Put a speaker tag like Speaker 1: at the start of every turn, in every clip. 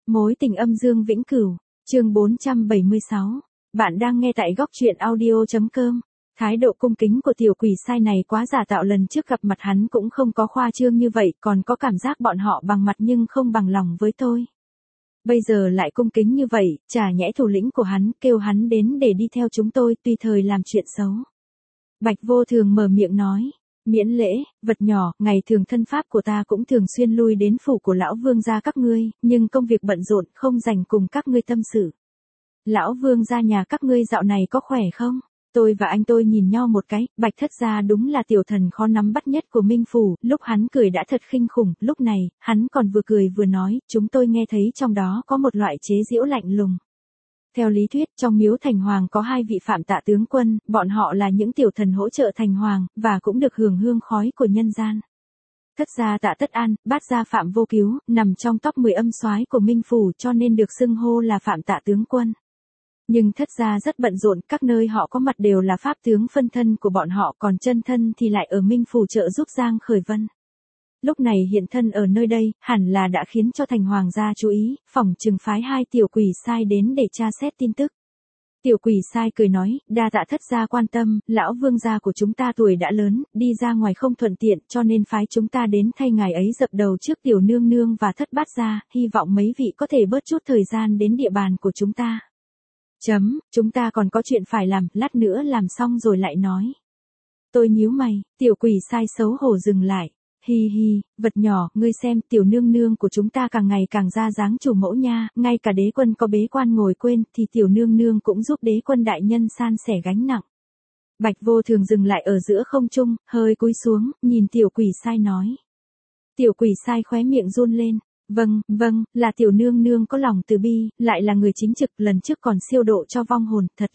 Speaker 1: Mối tình âm dương vĩnh cửu, chương 476. Bạn đang nghe tại góc truyện audio.com. Thái độ cung kính của tiểu quỷ sai này quá giả tạo, lần trước gặp mặt hắn cũng không có khoa trương như vậy, còn có cảm giác bọn họ bằng mặt nhưng không bằng lòng với tôi. Bây giờ lại cung kính như vậy, chả nhẽ thủ lĩnh của hắn kêu hắn đến để đi theo chúng tôi tùy thời làm chuyện xấu. Bạch Vô Thường mở miệng nói. Miễn lễ, vật nhỏ, ngày thường thân pháp của ta cũng thường xuyên lui đến phủ của lão vương gia các ngươi, nhưng công việc bận rộn không dành cùng các ngươi tâm sự. Lão vương gia nhà các ngươi dạo này có khỏe không? Tôi và anh tôi nhìn nhau một cái, Bạch Thất gia đúng là tiểu thần khó nắm bắt nhất của Minh Phủ, lúc hắn cười đã thật khinh khủng, lúc này, hắn còn vừa cười vừa nói, chúng tôi nghe thấy trong đó có một loại chế giễu lạnh lùng. Theo lý thuyết, trong miếu Thành Hoàng có hai vị Phạm Tạ tướng quân, bọn họ là những tiểu thần hỗ trợ Thành Hoàng, và cũng được hưởng hương khói của nhân gian. Thất gia Tạ Tất An, bát gia Phạm Vô Cứu, nằm trong top 10 âm soái của Minh Phủ cho nên được xưng hô là Phạm Tạ tướng quân. Nhưng thất gia rất bận rộn, các nơi họ có mặt đều là pháp tướng phân thân của bọn họ, còn chân thân thì lại ở Minh Phủ trợ giúp Giang Khởi Vân. Lúc này hiện thân ở nơi đây, hẳn là đã khiến cho Thành Hoàng gia chú ý, phỏng chừng phái hai tiểu quỷ sai đến để tra xét tin tức. Tiểu quỷ sai cười nói, đa tạ thất gia quan tâm, lão vương gia của chúng ta tuổi đã lớn, đi ra ngoài không thuận tiện cho nên phái chúng ta đến thay ngài ấy dập đầu trước tiểu nương nương và thất bát gia, hy vọng mấy vị có thể bớt chút thời gian đến địa bàn của chúng ta. Chúng ta còn có chuyện phải làm, lát nữa làm xong rồi lại nói. Tôi nhíu mày, tiểu quỷ sai xấu hổ dừng lại. Hi hi, vật nhỏ, ngươi xem, tiểu nương nương của chúng ta càng ngày càng ra dáng chủ mẫu nha, ngay cả đế quân có bế quan ngồi quên, thì tiểu nương nương cũng giúp đế quân đại nhân san sẻ gánh nặng. Bạch Vô Thường dừng lại ở giữa không trung, hơi cúi xuống, nhìn tiểu quỷ sai nói. Tiểu quỷ sai khóe miệng run lên. Vâng, là tiểu nương nương có lòng từ bi, lại là người chính trực, lần trước còn siêu độ cho vong hồn, thật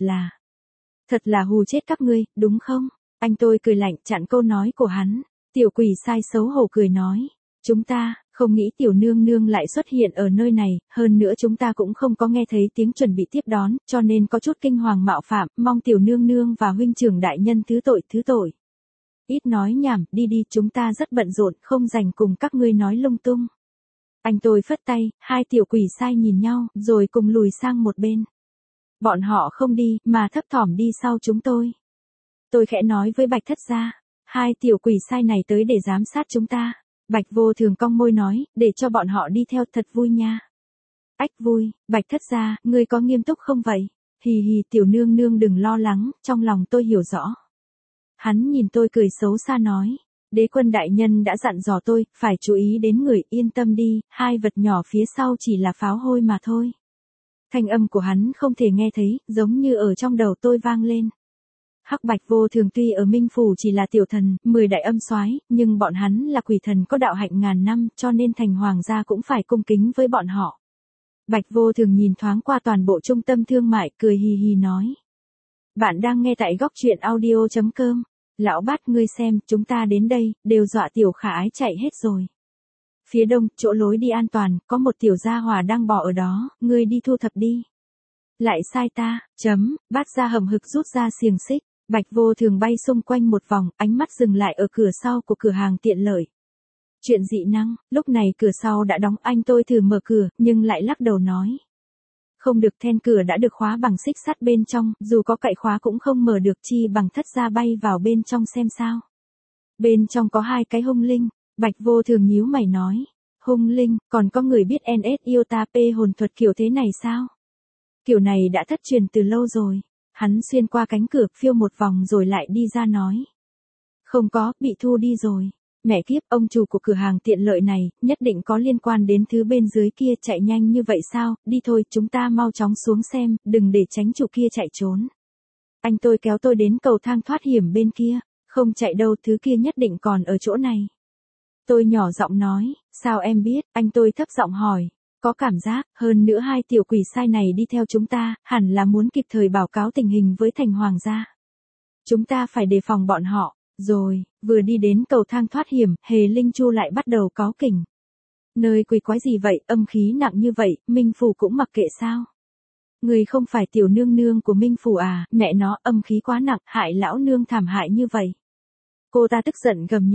Speaker 1: là hù chết các ngươi, đúng không? Anh tôi cười lạnh chặn câu nói của hắn. Tiểu quỷ sai xấu hổ cười nói, chúng ta, không nghĩ tiểu nương nương lại xuất hiện ở nơi này, hơn nữa chúng ta cũng không có nghe thấy tiếng chuẩn bị tiếp đón, cho nên có chút kinh hoàng mạo phạm, mong tiểu nương nương và huynh trưởng đại nhân thứ tội. Ít nói nhảm, đi đi, chúng ta rất bận rộn, không rảnh cùng các ngươi nói lung tung. Anh tôi phất tay, hai tiểu quỷ sai nhìn nhau, rồi cùng lùi sang một bên. Bọn họ không đi, mà thấp thỏm đi sau chúng tôi. Tôi khẽ nói với Bạch Thất gia. Hai tiểu quỷ sai này tới để giám sát chúng ta. Bạch Vô Thường cong môi nói, để cho bọn họ đi theo thật vui nha. Ách vui, Bạch Thất gia, ngươi có nghiêm túc không vậy? Hì hì, tiểu nương nương đừng lo lắng, trong lòng tôi hiểu rõ. Hắn nhìn tôi cười xấu xa nói, đế quân đại nhân đã dặn dò tôi, phải chú ý đến người, yên tâm đi, hai vật nhỏ phía sau chỉ là pháo hôi mà thôi. Thanh âm của hắn không thể nghe thấy, giống như ở trong đầu tôi vang lên. Hắc Bạch Vô Thường tuy ở Minh Phủ chỉ là tiểu thần, 10 đại âm soái, nhưng bọn hắn là quỷ thần có đạo hạnh ngàn năm, cho nên Thành Hoàng gia cũng phải cung kính với bọn họ. Bạch Vô Thường nhìn thoáng qua toàn bộ trung tâm thương mại, cười hì hì nói. Bạn đang nghe tại góc truyện audio.com. Lão bát, ngươi xem, chúng ta đến đây, đều dọa tiểu khả ái chạy hết rồi. Phía đông, chỗ lối đi an toàn, có một tiểu gia hỏa đang bỏ ở đó, ngươi đi thu thập đi. Lại sai ta, bát gia hầm hực rút ra xiềng xích. Bạch Vô Thường bay xung quanh một vòng, ánh mắt dừng lại ở cửa sau của cửa hàng tiện lợi. Chuyện dị năng, lúc này cửa sau đã đóng, anh tôi thử mở cửa, nhưng lại lắc đầu nói. Không được, then cửa đã được khóa bằng xích sắt bên trong, dù có cậy khóa cũng không mở được, chi bằng Thất gia bay vào bên trong xem sao. Bên trong có hai cái hung linh, Bạch Vô Thường nhíu mày nói. Hung linh, còn có người biết NS Iota P hồn thuật kiểu thế này sao? Kiểu này đã thất truyền từ lâu rồi. Hắn xuyên qua cánh cửa, phiêu một vòng rồi lại đi ra nói. Không có, bị thu đi rồi. Mẹ kiếp, ông chủ của cửa hàng tiện lợi này, nhất định có liên quan đến thứ bên dưới kia, chạy nhanh như vậy sao, đi thôi, chúng ta mau chóng xuống xem, đừng để tránh chủ kia chạy trốn. Anh tôi kéo tôi đến cầu thang thoát hiểm bên kia, không chạy đâu, thứ kia nhất định còn ở chỗ này. Tôi nhỏ giọng nói, sao em biết, anh tôi thấp giọng hỏi. Có cảm giác, hơn nữa hai tiểu quỷ sai này đi theo chúng ta, hẳn là muốn kịp thời báo cáo tình hình với Thành Hoàng gia. Chúng ta phải đề phòng bọn họ, rồi, vừa đi đến cầu thang thoát hiểm, Hề Linh Chu lại bắt đầu cáu kỉnh. Nơi quỷ quái gì vậy, âm khí nặng như vậy, Minh Phủ cũng mặc kệ sao? Người không phải tiểu nương nương của Minh Phủ à, mẹ nó, âm khí quá nặng, hại lão nương thảm hại như vậy. Cô ta tức giận gầm nhẹ.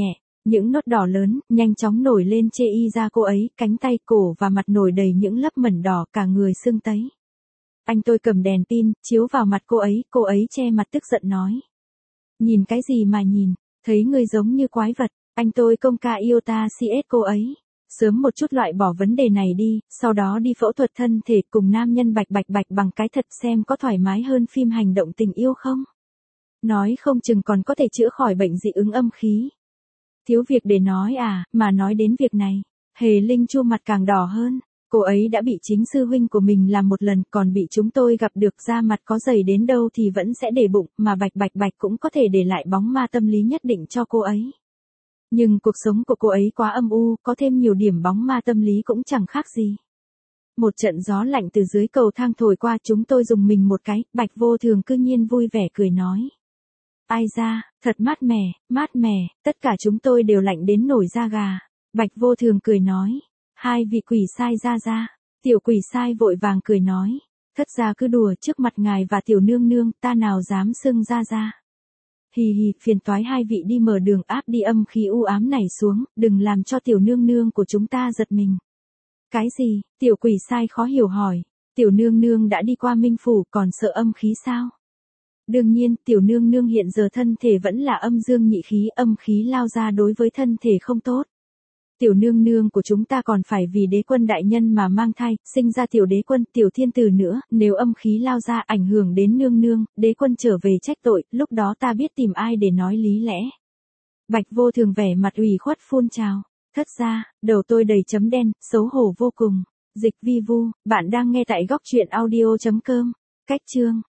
Speaker 1: Những nốt đỏ lớn, nhanh chóng nổi lên chê y ra cô ấy, cánh tay, cổ và mặt nổi đầy những lớp mẩn đỏ, cả người sưng tấy. Anh tôi cầm đèn pin, chiếu vào mặt cô ấy che mặt tức giận nói. Nhìn cái gì mà nhìn, thấy người giống như quái vật, anh tôi công ca iota cs cô ấy. Sớm một chút loại bỏ vấn đề này đi, sau đó đi phẫu thuật thân thể cùng nam nhân bạch bằng cái thật xem có thoải mái hơn phim hành động tình yêu không. Nói không chừng còn có thể chữa khỏi bệnh dị ứng âm khí. Thiếu việc để nói à, mà nói đến việc này, Hề Linh chua mặt càng đỏ hơn. Cô ấy đã bị chính sư huynh của mình làm một lần, còn bị chúng tôi gặp được, da mặt có dày đến đâu thì vẫn sẽ để bụng, mà bạch cũng có thể để lại bóng ma tâm lý nhất định cho cô ấy. Nhưng cuộc sống của cô ấy quá âm u, có thêm nhiều điểm bóng ma tâm lý cũng chẳng khác gì. Một trận gió lạnh từ dưới cầu thang thổi qua, chúng tôi dùng mình một cái, Bạch Vô Thường cư nhiên vui vẻ cười nói. Ai da, thật mát mẻ, tất cả chúng tôi đều lạnh đến nổi da gà. Bạch Vô Thường cười nói. Hai vị quỷ sai ra. Tiểu quỷ sai vội vàng cười nói. Thất gia cứ đùa, trước mặt ngài và tiểu nương nương, ta nào dám xưng ra. Hì, phiền toái hai vị đi mở đường, áp đi âm khí u ám này xuống, đừng làm cho tiểu nương nương của chúng ta giật mình. Cái gì? Tiểu quỷ sai khó hiểu hỏi. Tiểu nương nương đã đi qua Minh Phủ, còn sợ âm khí sao? Đương nhiên, tiểu nương nương hiện giờ thân thể vẫn là âm dương nhị khí, âm khí lao ra đối với thân thể không tốt. Tiểu nương nương của chúng ta còn phải vì đế quân đại nhân mà mang thai, sinh ra tiểu đế quân, tiểu thiên tử nữa, nếu âm khí lao ra ảnh hưởng đến nương nương, đế quân trở về trách tội, lúc đó ta biết tìm ai để nói lý lẽ. Bạch Vô Thường vẻ mặt ủy khuất phun trào. Thất gia, đầu tôi đầy chấm đen, xấu hổ vô cùng. Dịch vi vu, bạn đang nghe tại góc truyện audio.com. Cách chương